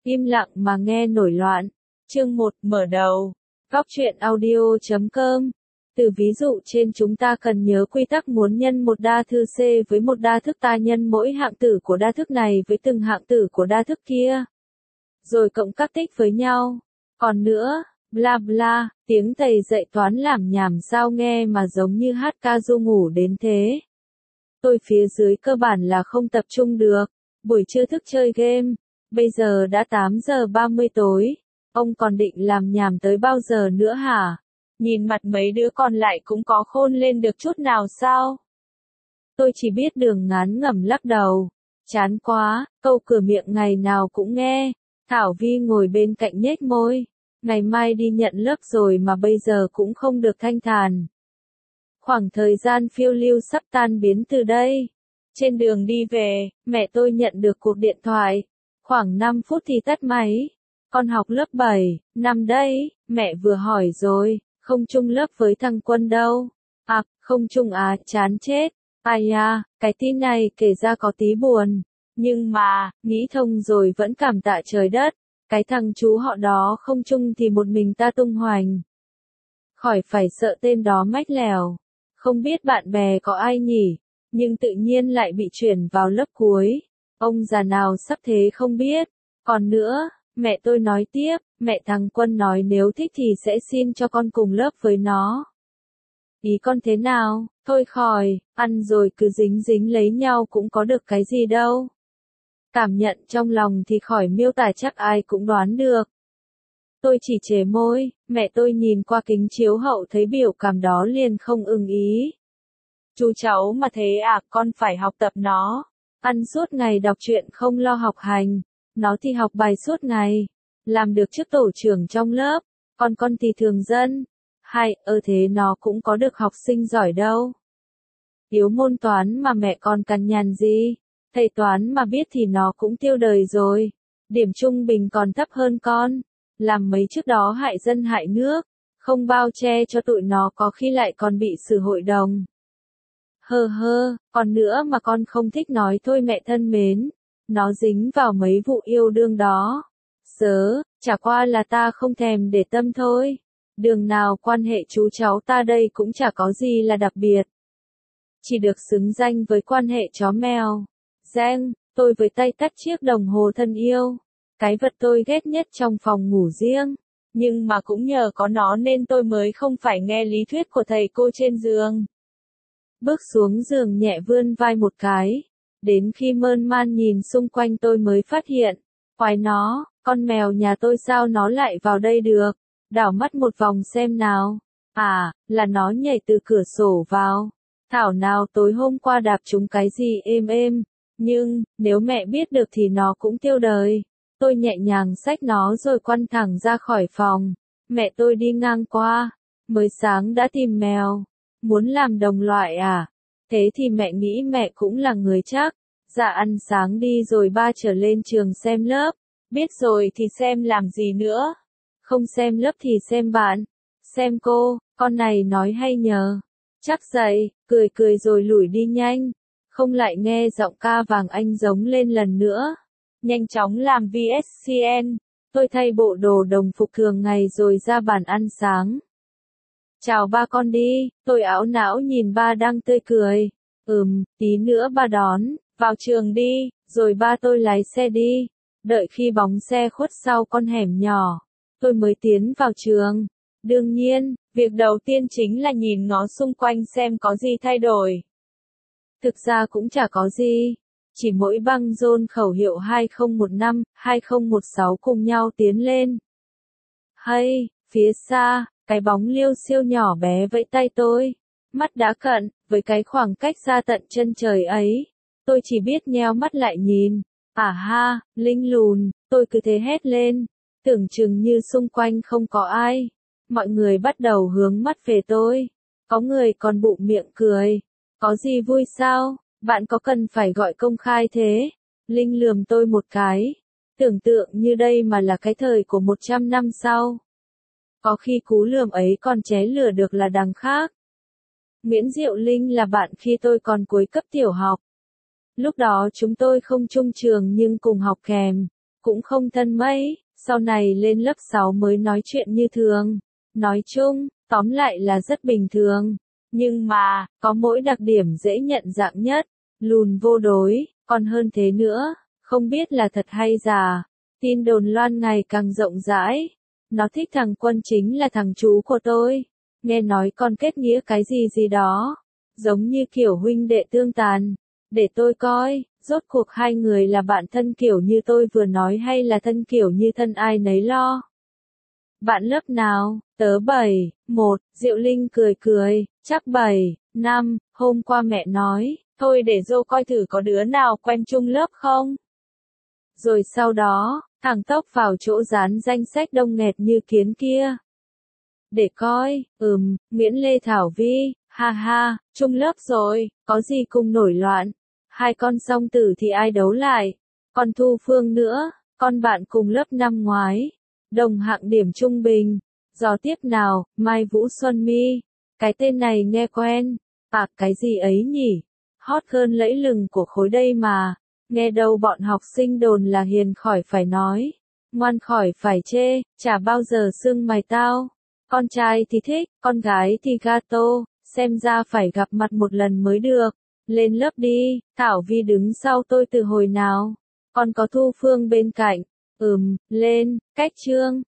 Im lặng mà nghe nổi loạn. Chương 1 mở đầu. Góc truyện audio.com. Từ ví dụ trên chúng ta cần nhớ quy tắc muốn nhân một đa thư C với một đa thức ta nhân mỗi hạng tử của đa thức này với từng hạng tử của đa thức kia. Rồi cộng các tích với nhau. Còn nữa, bla bla, tiếng thầy dạy toán làm nhảm sao nghe mà giống như hát ca ru ngủ đến thế. Tôi phía dưới cơ bản là không tập trung được. Buổi trưa thức chơi game. Bây giờ đã 8 giờ 30 tối. Ông còn định làm nhảm tới bao giờ nữa hả? Nhìn mặt mấy đứa còn lại cũng có khôn lên được chút nào sao? Tôi chỉ biết đường ngắn ngẩm lắc đầu. Chán quá, câu cửa miệng ngày nào cũng nghe. Thảo Vi ngồi bên cạnh nhếch môi. Ngày mai đi nhận lớp rồi mà bây giờ cũng không được thanh thản. Khoảng thời gian phiêu lưu sắp tan biến từ đây. Trên đường đi về, mẹ tôi nhận được cuộc điện thoại. Khoảng 5 phút thì tắt máy. Con học lớp 7, năm đấy, mẹ vừa hỏi rồi, không chung lớp với thằng Quân đâu. À, không chung à, chán chết. Ai à, cái tin này kể ra có tí buồn. Nhưng mà, nghĩ thông rồi vẫn cảm tạ trời đất. Cái thằng chú họ đó không chung thì một mình ta tung hoành. Khỏi phải sợ tên đó mách lèo. Không biết bạn bè có ai nhỉ, nhưng tự nhiên lại bị chuyển vào lớp cuối. Ông già nào sắp thế không biết. Còn nữa, mẹ tôi nói tiếp, mẹ thằng Quân nói nếu thích thì sẽ xin cho con cùng lớp với nó. Ý con thế nào? Thôi khỏi, ăn rồi cứ dính dính lấy nhau cũng có được cái gì đâu. Cảm nhận trong lòng thì khỏi miêu tả chắc ai cũng đoán được. Tôi chỉ chề môi, mẹ tôi nhìn qua kính chiếu hậu thấy biểu cảm đó liền không ưng ý. Chú cháu mà thế à, con phải học tập nó. Ăn suốt ngày đọc truyện không lo học hành. Nó thì học bài suốt ngày. Làm được chức tổ trưởng trong lớp. Còn con thì thường dân. Hay, thế nó cũng có được học sinh giỏi đâu. Yếu môn toán mà mẹ con cằn nhằn gì. Thầy toán mà biết thì nó cũng tiêu đời rồi. Điểm trung bình còn thấp hơn con. Làm mấy trước đó hại dân hại nước. Không bao che cho tụi nó có khi lại còn bị xử hội đồng. Còn nữa mà con không thích nói thôi mẹ thân mến. Nó dính vào mấy vụ yêu đương đó. Chả qua là ta không thèm để tâm thôi. Đường nào quan hệ chú cháu ta đây cũng chả có gì là đặc biệt. Chỉ được xứng danh với quan hệ chó mèo. Giang, tôi với tay tắt chiếc đồng hồ thân yêu. Cái vật tôi ghét nhất trong phòng ngủ riêng. Nhưng mà cũng nhờ có nó nên tôi mới không phải nghe lý thuyết của thầy cô trên giường. Bước xuống giường nhẹ vươn vai một cái. Đến khi mơn man nhìn xung quanh tôi mới phát hiện. Khoái nó, con mèo nhà tôi sao nó lại vào đây được. Đảo mắt một vòng xem nào. À, là nó nhảy từ cửa sổ vào. Thảo nào tối hôm qua đạp trúng cái gì êm êm. Nhưng, nếu mẹ biết được thì nó cũng tiêu đời. Tôi nhẹ nhàng xách nó rồi quăng thẳng ra khỏi phòng. Mẹ tôi đi ngang qua. Mới sáng đã tìm mèo. Muốn làm đồng loại à? Thế thì mẹ nghĩ mẹ cũng là người chắc. Dạ ăn sáng đi rồi ba trở lên trường xem lớp. Biết rồi thì xem làm gì nữa. Không xem lớp thì xem bạn. Xem cô, con này nói hay nhờ. Chắc dậy, cười rồi lủi đi nhanh. Không lại nghe giọng ca vàng anh giống lên lần nữa. Nhanh chóng làm VSCN. Tôi thay bộ đồ đồng phục thường ngày rồi ra bàn ăn sáng. Chào ba con đi, tôi ảo não nhìn ba đang tươi cười. Tí nữa ba đón, vào trường đi, rồi ba tôi lái xe đi. Đợi khi bóng xe khuất sau con hẻm nhỏ, tôi mới tiến vào trường. Đương nhiên, việc đầu tiên chính là nhìn ngó xung quanh xem có gì thay đổi. Thực ra cũng chả có gì. Chỉ mỗi băng rôn khẩu hiệu 2015, 2016 cùng nhau tiến lên. Hay, phía xa, cái bóng liêu siêu nhỏ bé vẫy tay tôi. Mắt đã cận, với cái khoảng cách ra tận chân trời ấy. Tôi chỉ biết nheo mắt lại nhìn. À ha, linh lùn, tôi cứ thế hét lên. Tưởng chừng như xung quanh không có ai. Mọi người bắt đầu hướng mắt về tôi. Có người còn bụng miệng cười. Có gì vui sao? Bạn có cần phải gọi công khai thế? Linh lườm tôi một cái. Tưởng tượng như đây mà là cái thời của 100 năm sau. Có khi cú lườm ấy còn ché lửa được là đằng khác. Nguyễn Diệu Linh là bạn khi tôi còn cuối cấp tiểu học. Lúc đó chúng tôi không chung trường nhưng cùng học kèm. cũng không thân mấy, sau này lên lớp 6 mới nói chuyện như thường. Nói chung, tóm lại là rất bình thường. Nhưng mà, có mỗi đặc điểm dễ nhận dạng nhất, lùn vô đối, còn hơn thế nữa, không biết là thật hay giả. Tin đồn loan ngày càng rộng rãi. Nó thích thằng Quân chính là thằng chú của tôi. Nghe nói còn kết nghĩa cái gì gì đó. Giống như kiểu huynh đệ tương tàn. Để tôi coi, rốt cuộc hai người là bạn thân kiểu như tôi vừa nói hay là thân kiểu như thân ai nấy lo. Bạn lớp nào? Tớ 7, 1, Diệu Linh cười cười, chắc 7, 5, hôm qua mẹ nói, thôi để dô coi thử có đứa nào quen chung lớp không. Rồi sau đó, thằng tốc vào chỗ dán danh sách đông nghẹt như kiến kia. Để coi, Nguyễn Lê Thảo Vi, ha ha, chung lớp rồi, có gì cùng nổi loạn. Hai con song tử thì ai đấu lại. Còn Thu Phương nữa, con bạn cùng lớp năm ngoái. Đồng hạng điểm trung bình. Gió tiếp nào, Mai Vũ Xuân Mi. Cái tên này nghe quen. À, cái gì ấy nhỉ? Hot girl lẫy lừng của khối đây mà. Nghe đâu bọn học sinh đồn là hiền khỏi phải nói. Ngoan khỏi phải chê, chả bao giờ sưng mày tao. Con trai thì thích, con gái thì gato, xem ra phải gặp mặt một lần mới được. Lên lớp đi, Thảo Vi đứng sau tôi từ hồi nào. Còn có Thu Phương bên cạnh. Lên, cách chương.